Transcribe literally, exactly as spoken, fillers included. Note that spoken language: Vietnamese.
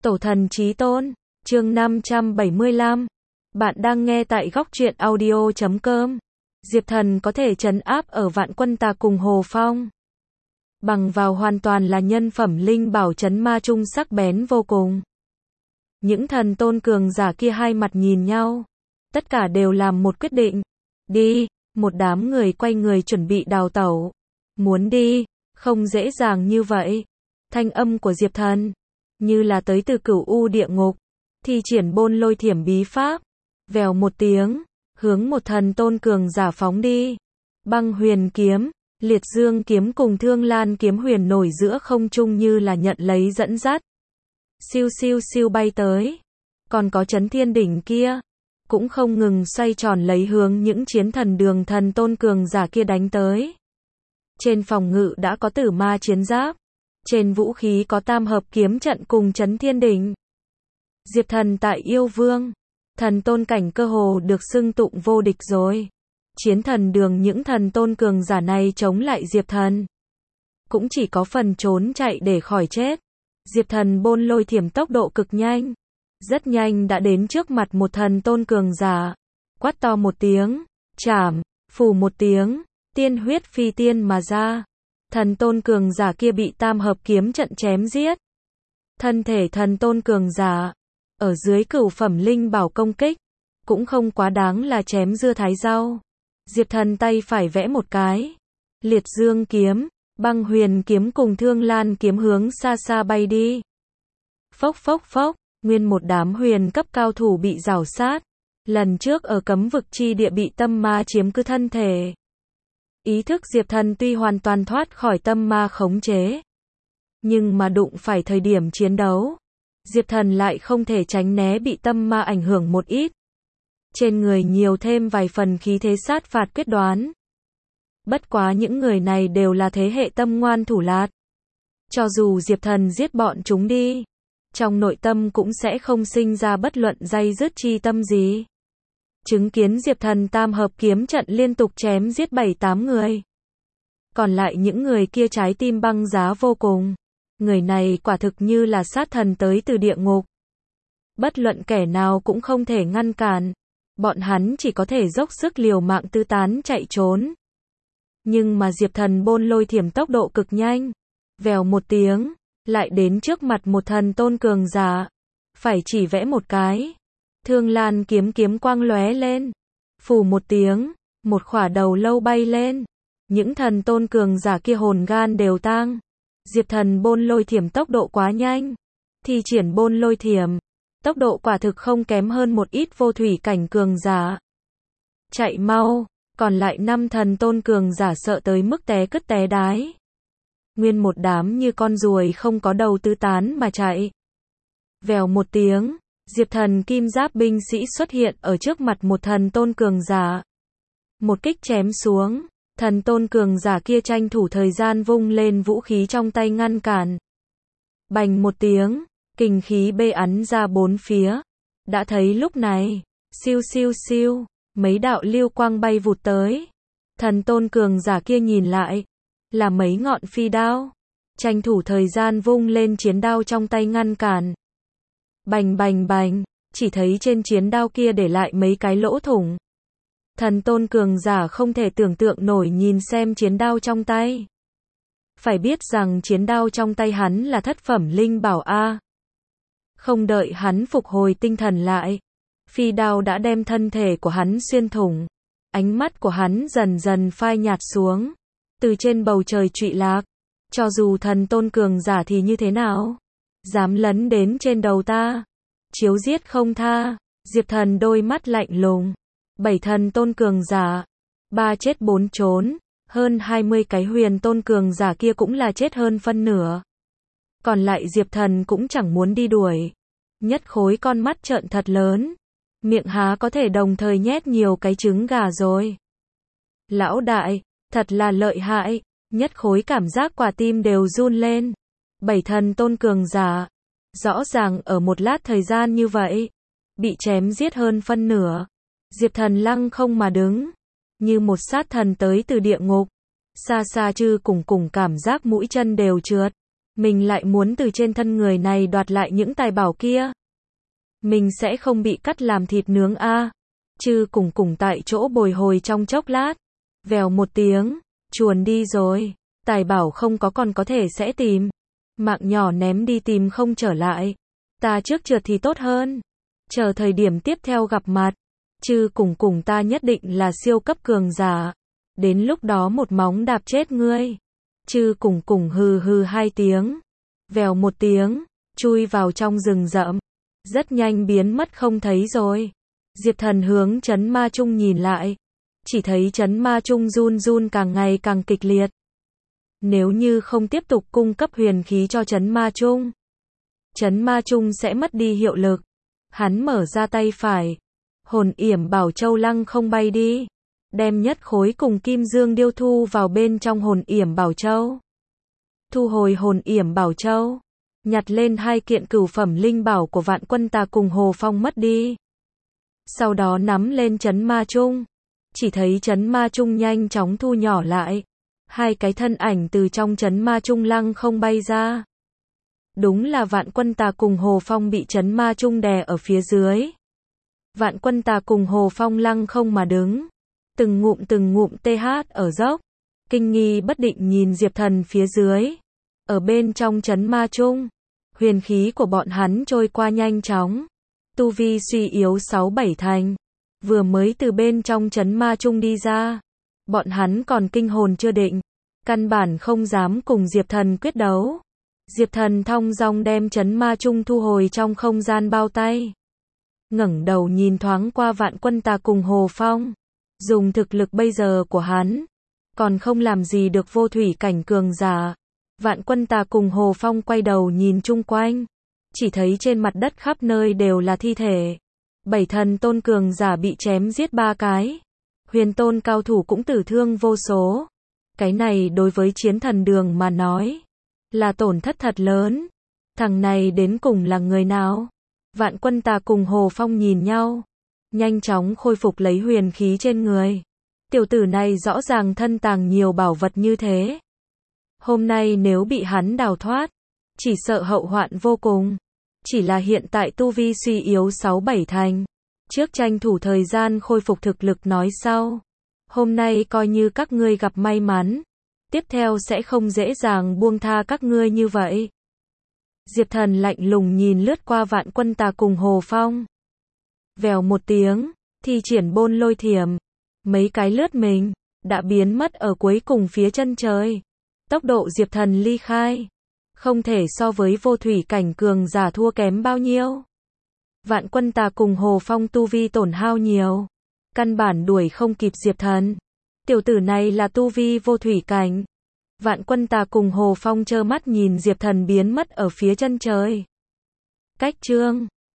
Tổ thần chí tôn, chương năm trăm bảy mươi lăm. Bạn đang nghe tại góc truyện audio chấm com. Diệp Thần có thể trấn áp ở vạn quân tà cùng Hồ Phong. Bằng vào hoàn toàn là nhân phẩm linh bảo trấn ma trung sắc bén vô cùng. Những thần tôn cường giả kia hai mặt nhìn nhau. Tất cả đều làm một quyết định. Đi, một đám người quay người chuẩn bị đào tẩu. Muốn đi, không dễ dàng như vậy. Thanh âm của Diệp Thần như là tới từ cửu u địa ngục, thi triển bôn lôi thiểm bí pháp, vèo một tiếng, hướng một thần tôn cường giả phóng đi. Băng huyền kiếm, liệt dương kiếm cùng thương lan kiếm huyền nổi giữa không trung như là nhận lấy dẫn dắt. Siêu siêu siêu bay tới. Còn có chấn thiên đỉnh kia, cũng không ngừng xoay tròn lấy hướng những chiến thần đường thần tôn cường giả kia đánh tới. Trên phòng ngự đã có tử ma chiến giáp. Trên vũ khí có tam hợp kiếm trận cùng chấn thiên đỉnh. Diệp Thần tại yêu vương, thần tôn cảnh cơ hồ được xưng tụng vô địch rồi. Chiến thần đường những thần tôn cường giả này chống lại Diệp Thần, cũng chỉ có phần trốn chạy để khỏi chết. Diệp Thần bôn lôi thiểm tốc độ cực nhanh. Rất nhanh đã đến trước mặt một thần tôn cường giả. Quát to một tiếng, chảm, phù một tiếng, tiên huyết phi tiên mà ra. Thần tôn cường giả kia bị tam hợp kiếm trận chém giết. Thân thể thần tôn cường giả, ở dưới cửu phẩm linh bảo công kích, cũng không quá đáng là chém dưa thái rau. Diệp Thần tay phải vẽ một cái. Liệt dương kiếm, băng huyền kiếm cùng thương lan kiếm hướng xa xa bay đi. Phốc phốc phốc, nguyên một đám huyền cấp cao thủ bị rào sát. Lần trước ở cấm vực chi địa bị tâm ma chiếm cứ thân thể. Ý thức Diệp Thần tuy hoàn toàn thoát khỏi tâm ma khống chế, nhưng mà đụng phải thời điểm chiến đấu, Diệp Thần lại không thể tránh né bị tâm ma ảnh hưởng một ít. Trên người nhiều thêm vài phần khí thế sát phạt quyết đoán. Bất quá những người này đều là thế hệ tâm ngoan thủ lạt. Cho dù Diệp Thần giết bọn chúng đi, trong nội tâm cũng sẽ không sinh ra bất luận day dứt chi tâm gì. Chứng kiến Diệp Thần tam hợp kiếm trận liên tục chém giết bảy tám người. Còn lại những người kia trái tim băng giá vô cùng. Người này quả thực như là sát thần tới từ địa ngục. Bất luận kẻ nào cũng không thể ngăn cản. Bọn hắn chỉ có thể dốc sức liều mạng tứ tán chạy trốn. Nhưng mà Diệp Thần bôn lôi thiểm tốc độ cực nhanh. Vèo một tiếng, lại đến trước mặt một thần tôn cường giả. Phải chỉ vẽ một cái. Thương lan kiếm kiếm quang lóe lên. Phù một tiếng, một khỏa đầu lâu bay lên. Những thần tôn cường giả kia hồn gan đều tang. Diệp Thần bôn lôi thiểm tốc độ quá nhanh. Thi triển bôn lôi thiểm, tốc độ quả thực không kém hơn một ít vô thủy cảnh cường giả. Chạy mau, còn lại năm thần tôn cường giả sợ tới mức té cứt té đái. Nguyên một đám như con ruồi không có đầu tứ tán mà chạy. Vèo một tiếng, Diệp Thần kim giáp binh sĩ xuất hiện ở trước mặt một thần tôn cường giả. Một kích chém xuống, thần tôn cường giả kia tranh thủ thời gian vung lên vũ khí trong tay ngăn cản. Bành một tiếng, kình khí bê ắn ra bốn phía. Đã thấy lúc này, siêu siêu siêu, mấy đạo lưu quang bay vụt tới. Thần tôn cường giả kia nhìn lại, là mấy ngọn phi đao. Tranh thủ thời gian vung lên chiến đao trong tay ngăn cản. Bành bành bành, chỉ thấy trên chiến đao kia để lại mấy cái lỗ thủng. Thần tôn cường giả không thể tưởng tượng nổi nhìn xem chiến đao trong tay. Phải biết rằng chiến đao trong tay hắn là thất phẩm linh bảo A. Không đợi hắn phục hồi tinh thần lại, phi đao đã đem thân thể của hắn xuyên thủng. Ánh mắt của hắn dần dần phai nhạt xuống. Từ trên bầu trời trụy lạc. Cho dù thần tôn cường giả thì như thế nào? Dám lấn đến trên đầu ta, chiếu giết không tha. Diệp Thần đôi mắt lạnh lùng. Bảy thần tôn cường giả, ba chết bốn trốn, hơn hai mươi cái huyền tôn cường giả kia cũng là chết hơn phân nửa. Còn lại Diệp Thần cũng chẳng muốn đi đuổi. Nhất khối con mắt trợn thật lớn, miệng há có thể đồng thời nhét nhiều cái trứng gà rồi. Lão đại, thật là lợi hại. Nhất khối cảm giác quả tim đều run lên. Bảy thần tôn cường giả, rõ ràng ở một lát thời gian như vậy, bị chém giết hơn phân nửa. Diệp Thần lăng không mà đứng, như một sát thần tới từ địa ngục. Xa xa chư cùng cùng cảm giác mũi chân đều trượt. Mình lại muốn từ trên thân người này đoạt lại những tài bảo kia. Mình sẽ không bị cắt làm thịt nướng a. Chư cùng cùng tại chỗ bồi hồi trong chốc lát. Vèo một tiếng, chuồn đi rồi. Tài bảo không có còn có thể sẽ tìm. Mạng nhỏ ném đi tìm không trở lại. Ta trước trượt thì tốt hơn. Chờ thời điểm tiếp theo gặp mặt. Chư cùng cùng ta nhất định là siêu cấp cường giả. Đến lúc đó một móng đạp chết ngươi. Chư cùng cùng hừ hừ hai tiếng. Vèo một tiếng, chui vào trong rừng rậm. Rất nhanh biến mất không thấy rồi. Diệp Thần hướng Trấn Ma Trung nhìn lại. Chỉ thấy Trấn Ma Trung run run càng ngày càng kịch liệt. Nếu như không tiếp tục cung cấp huyền khí cho Trấn Ma Trung, Trấn Ma Trung sẽ mất đi hiệu lực. Hắn mở ra tay phải. Hồn yểm bảo châu lăng không bay đi. Đem nhất khối cùng kim dương điêu thu vào bên trong hồn yểm bảo châu. Thu hồi hồn yểm bảo châu. Nhặt lên hai kiện cửu phẩm linh bảo của Vạn Quân Tà cùng Hồ Phong mất đi. Sau đó nắm lên Trấn Ma Trung. Chỉ thấy Trấn Ma Trung nhanh chóng thu nhỏ lại. Hai cái thân ảnh từ trong Trấn Ma Trung lăng không bay ra. Đúng là Vạn Quân Tà cùng Hồ Phong bị Trấn Ma Trung đè ở phía dưới. Vạn Quân Tà cùng Hồ Phong lăng không mà đứng. Từng ngụm từng ngụm tê hát ở dốc. Kinh nghi bất định nhìn Diệp Thần phía dưới. Ở bên trong Trấn Ma Trung. Huyền khí của bọn hắn trôi qua nhanh chóng. Tu vi suy yếu sáu bảy thành. Vừa mới từ bên trong Trấn Ma Trung đi ra. Bọn hắn còn kinh hồn chưa định. Căn bản không dám cùng Diệp Thần quyết đấu. Diệp Thần thong dong đem Trấn Ma Trung thu hồi trong không gian bao tay. Ngẩng đầu nhìn thoáng qua Vạn Quân Tà cùng Hồ Phong. Dùng thực lực bây giờ của hắn. Còn không làm gì được vô thủy cảnh cường giả. Vạn Quân Tà cùng Hồ Phong quay đầu nhìn chung quanh. Chỉ thấy trên mặt đất khắp nơi đều là thi thể. Bảy thần tôn cường giả bị chém giết ba cái. Huyền tôn cao thủ cũng tử thương vô số. Cái này đối với chiến thần đường mà nói. Là tổn thất thật lớn. Thằng này đến cùng là người nào? Vạn Quân Tà cùng Hồ Phong nhìn nhau. Nhanh chóng khôi phục lấy huyền khí trên người. Tiểu tử này rõ ràng thân tàng nhiều bảo vật như thế. Hôm nay nếu bị hắn đào thoát. Chỉ sợ hậu hoạn vô cùng. Chỉ là hiện tại tu vi suy yếu sáu bảy thành. Trước tranh thủ thời gian khôi phục thực lực nói sau. Hôm nay coi như các ngươi gặp may mắn. Tiếp theo sẽ không dễ dàng buông tha các ngươi như vậy. Diệp Thần lạnh lùng nhìn lướt qua Vạn Quân Tà cùng Hồ Phong. Vèo một tiếng, thi triển bôn lôi thiểm. Mấy cái lướt mình, đã biến mất ở cuối cùng phía chân trời. Tốc độ Diệp Thần ly khai. Không thể so với vô thủy cảnh cường giả thua kém bao nhiêu. Vạn Quân Tà cùng Hồ Phong tu vi tổn hao nhiều. Căn bản đuổi không kịp Diệp Thần. Tiểu tử này là tu vi vô thủy cảnh. Vạn Quân Tà cùng Hồ Phong trơ mắt nhìn Diệp Thần biến mất ở phía chân trời. Cách chương